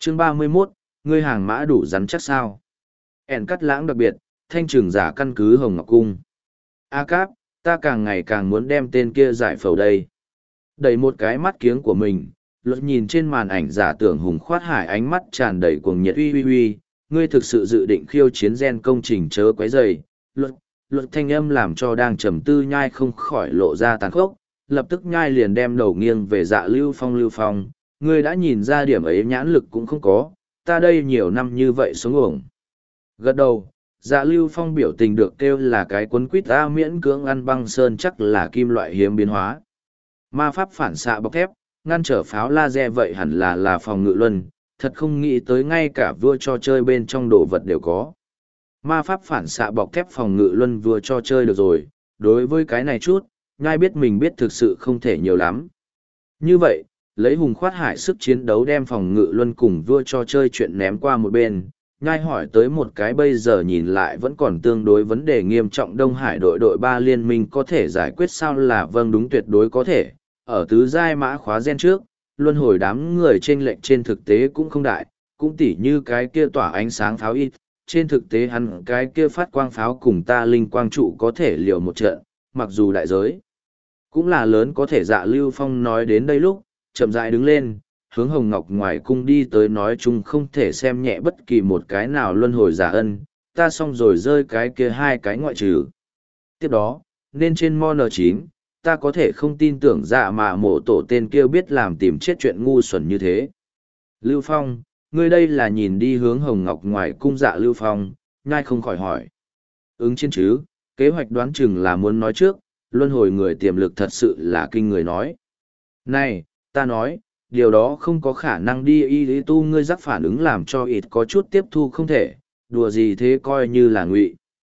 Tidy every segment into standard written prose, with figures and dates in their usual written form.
Chương 31, ngươi hàng mã đủ rắn chắc sao? Ẻn cắt lãng đặc biệt, thanh trường giả căn cứ Hồng Ngọc Cung. A Cáp, ta càng ngày càng muốn đem tên kia giải phẫu đây. Đẩy một cái mắt kiếng của mình, luật nhìn trên màn ảnh giả tưởng Hùng Khoát Hải, ánh mắt tràn đầy cuồng nhiệt. Uy, ngươi thực sự dự định khiêu chiến gen công trình chớ quấy rầy. Luật thanh âm làm cho đang trầm tư nhai không khỏi lộ ra tàn khốc, lập tức nhai liền đem đầu nghiêng về dạ Lưu Phong, ngươi đã nhìn ra điểm ấy nhãn lực cũng không có, ta đây nhiều năm như vậy sống uổng. Gật đầu, dạ Lưu Phong biểu tình được kêu là cái quấn quýt ta miễn cưỡng ăn băng sơn chắc là kim loại hiếm biến hóa. Ma pháp phản xạ bọc thép, ngăn trở pháo laser vậy hẳn là phòng ngự luân, thật không nghĩ tới ngay cả vua cho chơi bên trong đồ vật đều có. Ma pháp phản xạ bọc thép phòng ngự luân vừa cho chơi được rồi, đối với cái này chút, nhai biết mình biết thực sự không thể nhiều lắm. Như vậy, lấy Hùng Khoát Hải sức chiến đấu đem phòng ngự luân cùng vua cho chơi chuyện ném qua một bên, nhai hỏi tới một cái bây giờ nhìn lại vẫn còn tương đối vấn đề nghiêm trọng Đông Hải đội 3 liên minh có thể giải quyết sao là vâng đúng tuyệt đối có thể, ở tứ giai mã khóa gen trước, luân hồi đám người trên lệnh trên thực tế cũng không đại, cũng tỉ như cái kia tỏa ánh sáng pháo ít, trên thực tế hắn cái kia phát quang pháo cùng ta linh quang trụ có thể liều một trận, mặc dù đại giới cũng là lớn. Có thể dạ Lưu Phong nói đến đây lúc, chậm rãi đứng lên, hướng Hồng Ngọc ngoài cung đi tới nói chung không thể xem nhẹ bất kỳ một cái nào luân hồi giả ân, ta xong rồi rơi cái kia hai cái ngoại trừ. Tiếp đó, nên trên Mon 9, ta có thể không tin tưởng dạ mà mộ tổ tên kia biết làm tìm chết chuyện ngu xuẩn như thế. Lưu Phong, ngươi đây là nhìn đi hướng Hồng Ngọc ngoài cung dạ Lưu Phong, nhai không khỏi hỏi. Ứng chiến chứ, kế hoạch đoán chừng là muốn nói trước, luân hồi người tiềm lực thật sự là kinh người nói. Này, ta nói, điều đó không có khả năng đi y lý tu ngươi rắc phản ứng làm cho ít có chút tiếp thu không thể, đùa gì thế coi như là ngụy.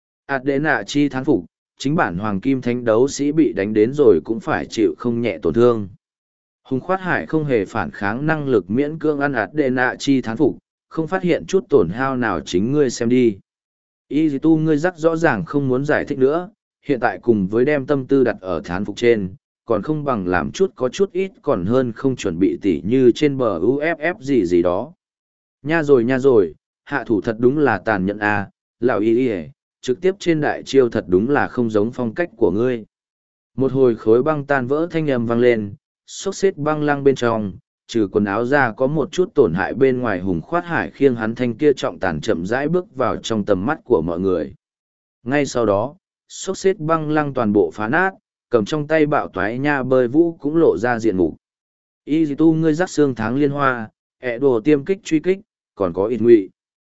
Adena chi thán phục, chính bản hoàng kim thánh đấu sĩ bị đánh đến rồi cũng phải chịu không nhẹ tổn thương. Hùng Khoát Hải không hề phản kháng năng lực miễn cưỡng ăn Adena chi thán phục, không phát hiện chút tổn hao nào chính ngươi xem đi. Y tu ngươi rắc rõ ràng không muốn giải thích nữa, hiện tại cùng với đem tâm tư đặt ở thán phục trên, còn không bằng làm chút có chút ít còn hơn không chuẩn bị tỉ như trên bờ UFF gì đó. Nha rồi, hạ thủ thật đúng là tàn nhẫn à, lão y trực tiếp trên đại chiêu thật đúng là không giống phong cách của ngươi. Một hồi khối băng tan vỡ thanh âm vang lên, xốc xếp băng lăng bên trong, trừ quần áo ra có một chút tổn hại bên ngoài. Hùng Khoát Hải khiêng hắn thanh kia trọng tàn chậm rãi bước vào trong tầm mắt của mọi người. Ngay sau đó, xốc xếp băng lăng toàn bộ phá nát, cầm trong tay bạo toái nha bơi vũ cũng lộ ra diện mục. Y tu ngươi rắc xương tháng liên hoa, ẹ đồ tiêm kích truy kích, còn có ít ngụy.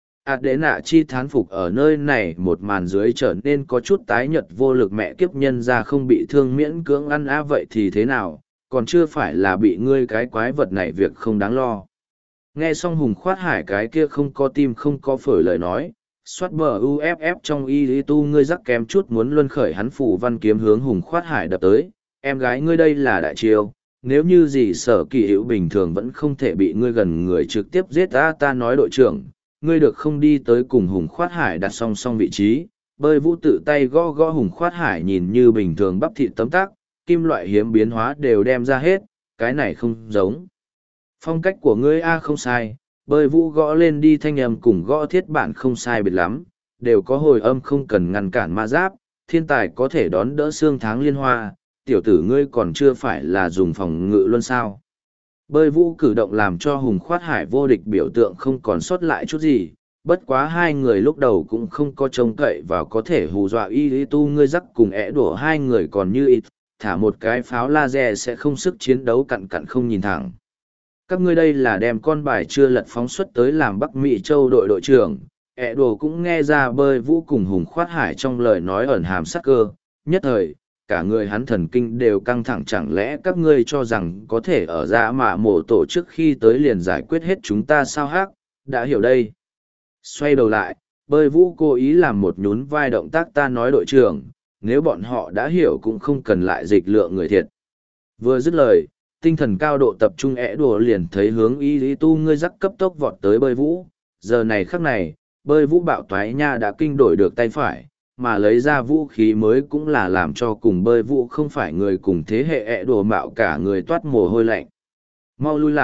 Đế nạ chi thán phục ở nơi này một màn dưới trở nên có chút tái nhợt vô lực. Mẹ kiếp nhân ra không bị thương miễn cưỡng ăn á vậy thì thế nào, còn chưa phải là bị ngươi cái quái vật này việc không đáng lo. Nghe xong Hùng Khoát Hải cái kia không có tim không có phổi lời nói, xoát bờ UFF trong y lý tu ngươi rắc kém chút muốn luân khởi hắn phủ văn kiếm hướng Hùng Khoát Hải đập tới. Em gái ngươi đây là đại chiêu, nếu như gì sở kỳ hữu bình thường vẫn không thể bị ngươi gần người trực tiếp giết ta nói đội trưởng, ngươi được không đi tới cùng Hùng Khoát Hải đặt song song vị trí. Bơi vũ tự tay gõ gõ Hùng Khoát Hải nhìn như bình thường bắp thịt tấm tác, kim loại hiếm biến hóa đều đem ra hết, cái này không giống phong cách của ngươi a. Không sai, bơi vũ gõ lên đi thanh âm cùng gõ thiết bản không sai biệt lắm, đều có hồi âm không cần ngăn cản ma giáp, thiên tài có thể đón đỡ xương tháng liên hoa, tiểu tử ngươi còn chưa phải là dùng phòng ngự luân sao. Bơi vũ cử động làm cho Hùng Khoát Hải vô địch biểu tượng không còn sót lại chút gì, bất quá hai người lúc đầu cũng không có trông cậy vào có thể hù dọa y lý tu ngươi rắc cùng ẻ đổ hai người còn như ít, thả một cái pháo laser sẽ không sức chiến đấu cặn cặn không nhìn thẳng. Các ngươi đây là đem con bài chưa lật phóng xuất tới làm Bắc Mỹ Châu đội đội trưởng. Ế đồ cũng nghe ra bơi vũ cùng Hùng Khoát Hải trong lời nói ẩn hàm sắc cơ, nhất thời, cả người hắn thần kinh đều căng thẳng. Chẳng lẽ các ngươi cho rằng có thể ở dạ mạ mổ tổ trước khi tới liền giải quyết hết chúng ta sao hắc, đã hiểu đây. Xoay đầu lại, bơi vũ cố ý làm một nhún vai động tác ta nói đội trưởng, nếu bọn họ đã hiểu cũng không cần lại dịch lượng người thiệt. Vừa dứt lời, tinh thần cao độ tập trung ẻ đùa liền thấy hướng y lý tu ngươi rắc cấp tốc vọt tới bơi vũ. Giờ này khắc này, bơi vũ bạo toái nha đã kinh đổi được tay phải, mà lấy ra vũ khí mới cũng là làm cho cùng bơi vũ không phải người cùng thế hệ ẻ đùa mạo cả người toát mồ hôi lạnh. Mau lui lại,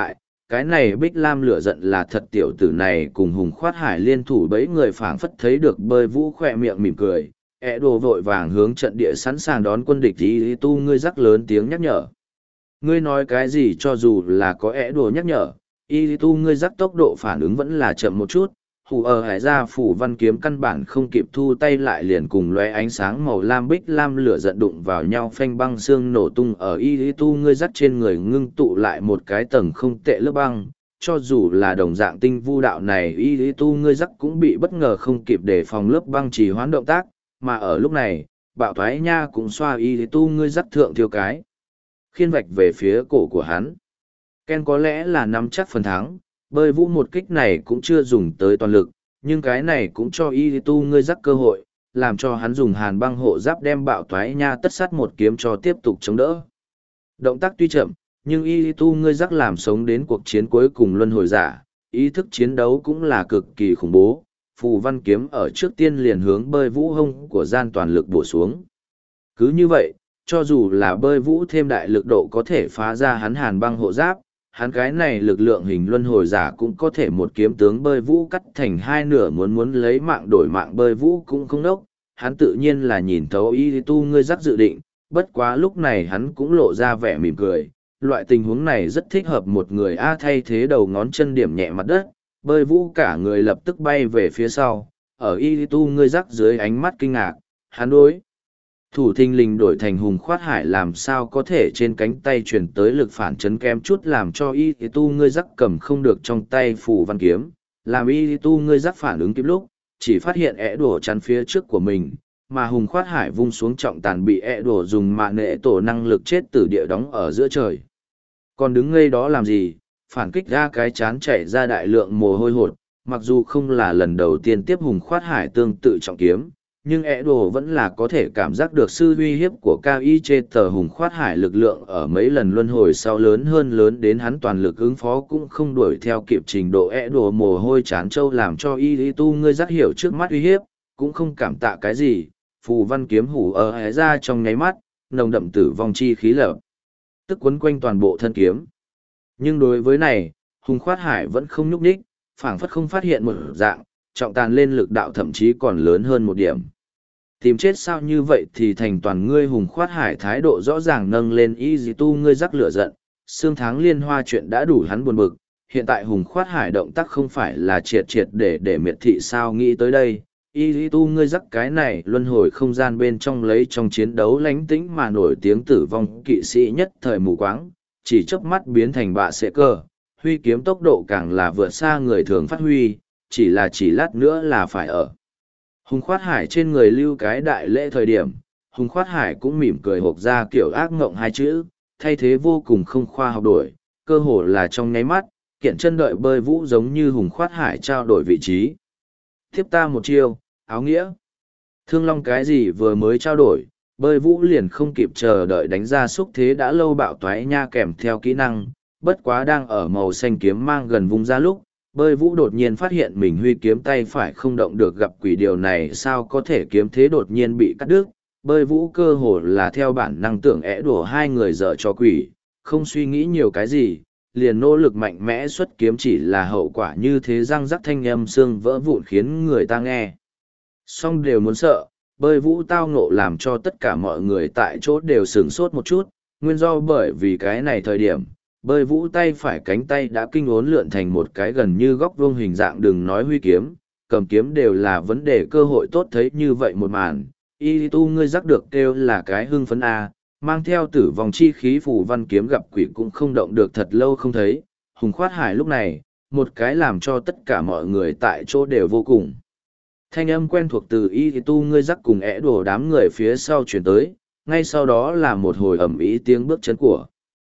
cái này Bích Lam lửa giận là thật, tiểu tử này cùng Hùng Khoát Hải liên thủ bấy người phảng phất thấy được bơi vũ khỏe miệng mỉm cười, đồ vội vàng hướng trận địa sẵn sàng đón quân địch. Ý tu ngươi rắc lớn tiếng nhắc nhở. Ngươi nói cái gì? Cho dù là có đồ nhắc nhở, y tu ngươi rắc tốc độ phản ứng vẫn là chậm một chút. Hù ở hải ra phủ văn kiếm căn bản không kịp thu tay lại, liền cùng lóe ánh sáng màu lam Bích Lam lửa giận đụng vào nhau, phanh băng xương nổ tung ở y tu ngươi rắc trên người, ngưng tụ lại một cái tầng không tệ lớp băng. Cho dù là đồng dạng tinh vu đạo này, y tu ngươi rắc cũng bị bất ngờ không kịp để phòng lớp băng trì hoãn động tác, mà ở lúc này bạo thoái nha cũng xoa y tu ngươi rắc thượng thiêu cái khiên vạch về phía cổ của hắn. Ken có lẽ là nắm chắc phần thắng, bơi vũ một kích này cũng chưa dùng tới toàn lực, nhưng cái này cũng cho y tu ngươi rắc cơ hội, làm cho hắn dùng hàn băng hộ giáp đem bạo thoái nha tất sát một kiếm cho tiếp tục chống đỡ. Động tác tuy chậm, nhưng y tu ngươi rắc làm sống đến cuộc chiến cuối cùng luân hồi giả, ý thức chiến đấu cũng là cực kỳ khủng bố. Phù văn kiếm ở trước tiên liền hướng bơi vũ hông của gian toàn lực bổ xuống. Cứ như vậy, cho dù là bơi vũ thêm đại lực độ có thể phá ra hắn hàn băng hộ giáp, hắn cái này lực lượng hình luân hồi giả cũng có thể một kiếm tướng bơi vũ cắt thành hai nửa. Muốn lấy mạng đổi mạng, bơi vũ cũng không đốc, hắn tự nhiên là nhìn thấu y tu ngươi rắc dự định, bất quá lúc này hắn cũng lộ ra vẻ mỉm cười. Loại tình huống này rất thích hợp một người thay thế đầu ngón chân điểm nhẹ mặt đất, bơi vũ cả người lập tức bay về phía sau, ở y tu ngươi rắc dưới ánh mắt kinh ngạc, hắn đối thủ thình lình đổi thành Hùng Khoát Hải, làm sao có thể trên cánh tay truyền tới lực phản chấn kém chút làm cho y tu ngươi rắc cầm không được trong tay phù văn kiếm, làm y tu ngươi rắc phản ứng kịp lúc, chỉ phát hiện đổ chắn phía trước của mình, mà Hùng Khoát Hải vung xuống trọng tàn bị đổ dùng mạng nệ tổ năng lực chết tử địa đóng ở giữa trời. Còn đứng ngây đó làm gì? Phản kích ra cái chán chảy ra đại lượng mồ hôi hột, mặc dù không là lần đầu tiên tiếp Hùng Khoát Hải tương tự trọng kiếm, nhưng đồ vẫn là có thể cảm giác được sự uy hiếp của cao y chê tờ Hùng Khoát Hải. Lực lượng ở mấy lần luân hồi sau lớn đến hắn toàn lực ứng phó cũng không đuổi theo kịp trình độ. Đồ mồ hôi chán trâu làm cho y tu ngươi giác hiểu trước mắt uy hiếp, cũng không cảm tạ cái gì, phù văn kiếm hủ ở hé ra trong nháy mắt, nồng đậm tử vong chi khí lập tức quấn quanh toàn bộ thân kiếm. Nhưng đối với này, Hùng Khoát Hải vẫn không nhúc nhích, phảng phất không phát hiện một dạng, trọng tàn lên lực đạo thậm chí còn lớn hơn một điểm. Tìm chết sao? Như vậy thì thành toàn ngươi. Hùng Khoát Hải thái độ rõ ràng nâng lên, y tu ngươi rắc lửa giận, xương tháng liên hoa chuyện đã đủ hắn buồn bực, hiện tại Hùng Khoát Hải động tác không phải là triệt để miệt thị sao? Nghĩ tới đây, y tu ngươi rắc cái này luân hồi không gian bên trong lấy trong chiến đấu lánh tĩnh mà nổi tiếng tử vong kỵ sĩ nhất thời mù quáng, chỉ chớp mắt biến thành bạ sệ cơ, huy kiếm tốc độ càng là vượt xa người thường phát huy, chỉ lát nữa là phải ở Hùng Khoát Hải trên người lưu cái đại lễ thời điểm. Hùng Khoát Hải cũng mỉm cười hộp ra kiểu ác ngộng hai chữ, thay thế vô cùng không khoa học đổi, cơ hồ là trong nháy mắt, kiện chân đợi bơi vũ giống như Hùng Khoát Hải trao đổi vị trí. Tiếp ta một chiêu, áo nghĩa. Thương Long cái gì vừa mới trao đổi, bơi vũ liền không kịp chờ đợi đánh ra xúc thế đã lâu bạo toái nha kèm theo kỹ năng, bất quá đang ở màu xanh kiếm mang gần vung ra lúc, bơi vũ đột nhiên phát hiện mình huy kiếm tay phải không động được, gặp quỷ, điều này sao có thể, kiếm thế đột nhiên bị cắt đứt. Bơi vũ cơ hồ là theo bản năng tưởng đùa hai người dở cho quỷ, không suy nghĩ nhiều cái gì, liền nỗ lực mạnh mẽ xuất kiếm, chỉ là hậu quả như thế, răng rắc thanh âm xương vỡ vụn khiến người ta nghe xong đều muốn sợ. Bơi vũ tao ngộ làm cho tất cả mọi người tại chỗ đều sửng sốt một chút, nguyên do bởi vì cái này thời điểm bơi vũ tay phải cánh tay đã kinh uốn lượn thành một cái gần như góc vuông hình dạng, đừng nói huy kiếm, cầm kiếm đều là vấn đề. Cơ hội tốt thấy như vậy một màn, y tu ngươi rắc được kêu là cái hưng phấn mang theo tử vong chi khí phù văn kiếm gặp quỷ cũng không động được, thật lâu không thấy. Hùng Khoát Hải lúc này, một cái làm cho tất cả mọi người tại chỗ đều vô cùng thanh âm quen thuộc từ y tu ngươi rắc cùng đổ đám người phía sau chuyển tới, ngay sau đó là một hồi ầm ĩ tiếng bước chân của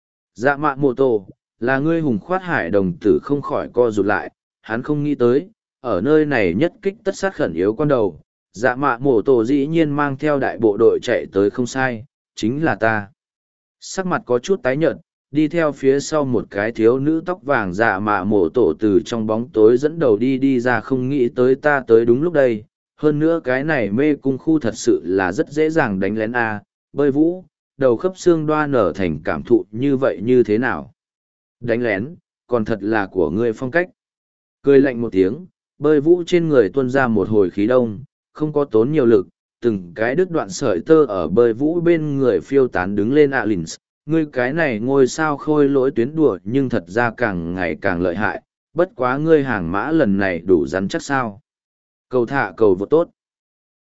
Dạ Mạ Mộ Tổ. Là ngươi? Hùng Khoát Hải đồng tử không khỏi co rụt lại, hắn không nghĩ tới, ở nơi này nhất kích tất sát khẩn yếu con đầu, Dạ Mạ Mộ Tổ dĩ nhiên mang theo đại bộ đội chạy tới. Không sai, chính là ta. Sắc mặt có chút tái nhợt, đi theo phía sau một cái thiếu nữ tóc vàng Dạ Mạ Mộ Tổ từ trong bóng tối dẫn đầu đi ra. Không nghĩ tới ta tới đúng lúc đây, hơn nữa cái này mê cung khu thật sự là rất dễ dàng đánh lén bơi vũ, đầu khớp xương đoan nở thành cảm thụ như vậy như thế nào? Đánh lén, còn thật là của ngươi phong cách. Cười lạnh một tiếng, bơi vũ trên người tuôn ra một hồi khí đông, không có tốn nhiều lực, từng cái đứt đoạn sợi tơ ở bơi vũ bên người phiêu tán đứng lên Alins. Ngươi cái này ngôi sao khôi lỗi tuyến đùa nhưng thật ra càng ngày càng lợi hại, bất quá ngươi hàng mã lần này đủ rắn chắc sao. Cầu thả cầu vô tốt.